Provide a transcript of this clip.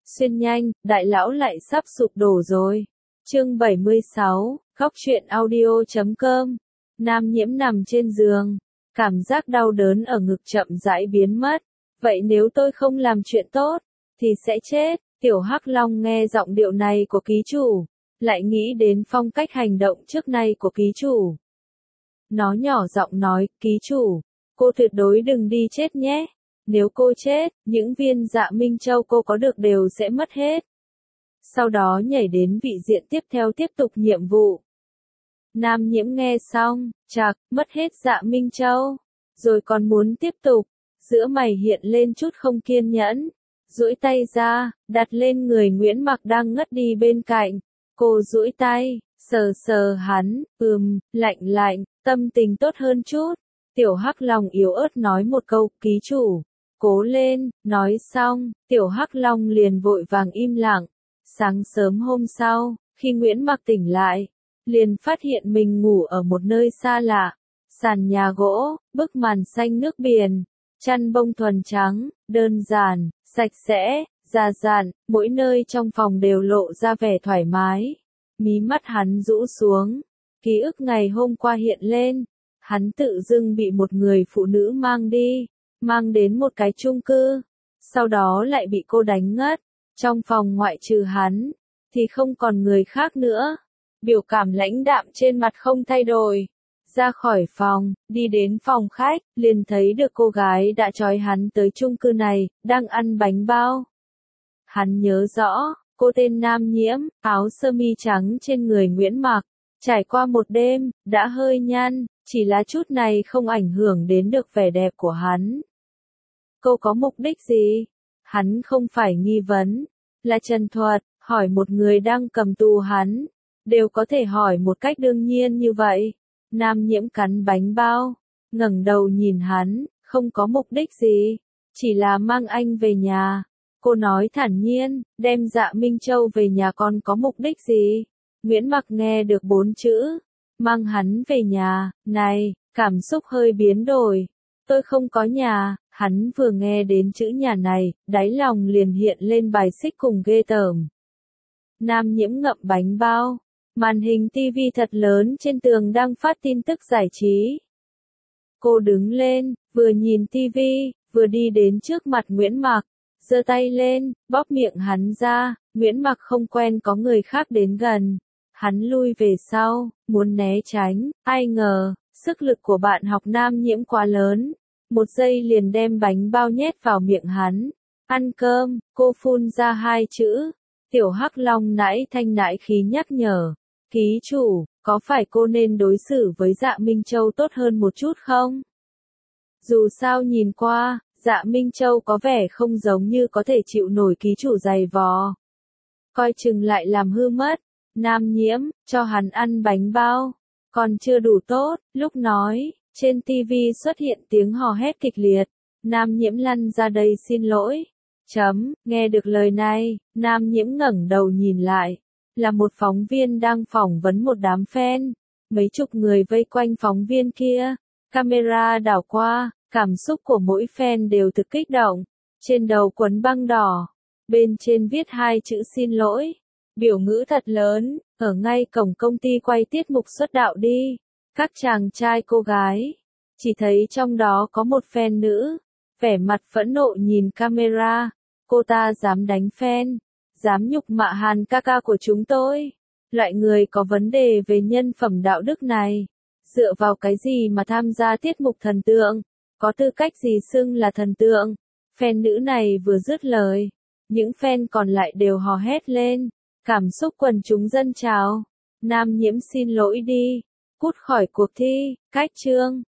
Xuyên nhanh, đại lão lại sắp sụp đổ rồi. Chương 76, Góc truyện audio.com. Nam Nhiễm nằm trên giường, cảm giác đau đớn ở ngực chậm rãi biến mất. Vậy nếu tôi không làm chuyện tốt, thì sẽ chết. Tiểu Hắc Long nghe giọng điệu này của ký chủ, lại nghĩ đến phong cách hành động trước nay của ký chủ. Nó nhỏ giọng nói, ký chủ, cô tuyệt đối đừng đi chết nhé. Nếu cô chết, những viên Dạ Minh Châu cô có được đều sẽ mất hết. Sau đó nhảy đến vị diện tiếp theo tiếp tục nhiệm vụ. Nam Nhiễm nghe xong, chạc, mất hết Dạ Minh Châu, rồi còn muốn tiếp tục. Giữa mày hiện lên chút không kiên nhẫn, duỗi tay ra, đặt lên người Nguyễn Mặc đang ngất đi bên cạnh. Cô duỗi tay, sờ sờ hắn, lạnh lạnh, tâm tình tốt hơn chút. Tiểu Hắc Long yếu ớt nói một câu, ký chủ, cố lên. Nói xong, Tiểu Hắc Long liền vội vàng im lặng. Sáng sớm hôm sau, khi Nguyễn Mặc tỉnh lại, liền phát hiện mình ngủ ở một nơi xa lạ. Sàn nhà gỗ, bức màn xanh nước biển, chăn bông thuần trắng, đơn giản, sạch sẽ, già dặn, mỗi nơi trong phòng đều lộ ra vẻ thoải mái. Mí mắt hắn rũ xuống, ký ức ngày hôm qua hiện lên. Hắn tự dưng bị một người phụ nữ mang đến một cái chung cư, sau đó lại bị cô đánh ngất. Trong phòng ngoại trừ hắn, thì không còn người khác nữa. Biểu cảm lãnh đạm trên mặt không thay đổi. Ra khỏi phòng, đi đến phòng khách, liền thấy được cô gái đã trói hắn tới chung cư này, đang ăn bánh bao. Hắn nhớ rõ, cô tên Nam Nhiễm, áo sơ mi trắng trên người Nguyễn Mặc. Trải qua một đêm, đã hơi nhăn, chỉ là chút này không ảnh hưởng đến được vẻ đẹp của hắn. Cô có mục đích gì? Hắn không phải nghi vấn, là trần thuật, hỏi một người đang cầm tù hắn, đều có thể hỏi một cách đương nhiên như vậy. Nam Nhiễm cắn bánh bao, ngẩng đầu nhìn hắn, không có mục đích gì, chỉ là mang anh về nhà. Cô nói thản nhiên, đem Dạ Minh Châu về nhà còn có mục đích gì? Nguyễn Mặc nghe được 4 chữ, mang hắn về nhà, này, cảm xúc hơi biến đổi. Tôi không có nhà. Hắn vừa nghe đến chữ nhà này, đáy lòng liền hiện lên bài xích cùng ghê tởm. Nam Nhiễm ngậm bánh bao, màn hình TV thật lớn trên tường đang phát tin tức giải trí. Cô đứng lên, vừa nhìn TV, vừa đi đến trước mặt Nguyễn Mặc, giơ tay lên, bóp miệng hắn ra. Nguyễn Mặc không quen có người khác đến gần. Hắn lui về sau, muốn né tránh, ai ngờ, sức lực của bạn học Nam Nhiễm quá lớn. Một giây liền đem bánh bao nhét vào miệng hắn. Ăn cơm, cô phun ra 2 chữ. Tiểu Hắc Long nãi thanh nãi khí nhắc nhở. Ký chủ, có phải cô nên đối xử với Dạ Minh Châu tốt hơn một chút không? Dù sao nhìn qua, Dạ Minh Châu có vẻ không giống như có thể chịu nổi ký chủ giày vò. Coi chừng lại làm hư mất. Nam Nhiễm, cho hắn ăn bánh bao. Còn chưa đủ tốt, lúc nói. Trên TV xuất hiện tiếng hò hét kịch liệt. Nam Nhiễm lăn ra đây xin lỗi. Nghe được lời này, Nam Nhiễm ngẩng đầu nhìn lại. Là một phóng viên đang phỏng vấn một đám fan. Mấy chục người vây quanh phóng viên kia. Camera đảo qua, cảm xúc của mỗi fan đều thực kích động. Trên đầu quấn băng đỏ. Bên trên viết 2 chữ xin lỗi. Biểu ngữ thật lớn, ở ngay cổng công ty quay tiết mục xuất đạo đi. Các chàng trai cô gái, chỉ thấy trong đó có một fan nữ, vẻ mặt phẫn nộ nhìn camera. Cô ta dám đánh fan, dám nhục mạ Hàn ca ca của chúng tôi. Loại người có vấn đề về nhân phẩm đạo đức này, dựa vào cái gì mà tham gia tiết mục thần tượng, có tư cách gì xưng là thần tượng. Fan nữ này vừa dứt lời, những fan còn lại đều hò hét lên, cảm xúc quần chúng dâng trào. Nam Nhiễm xin lỗi đi. Cút khỏi cuộc thi, cách chương.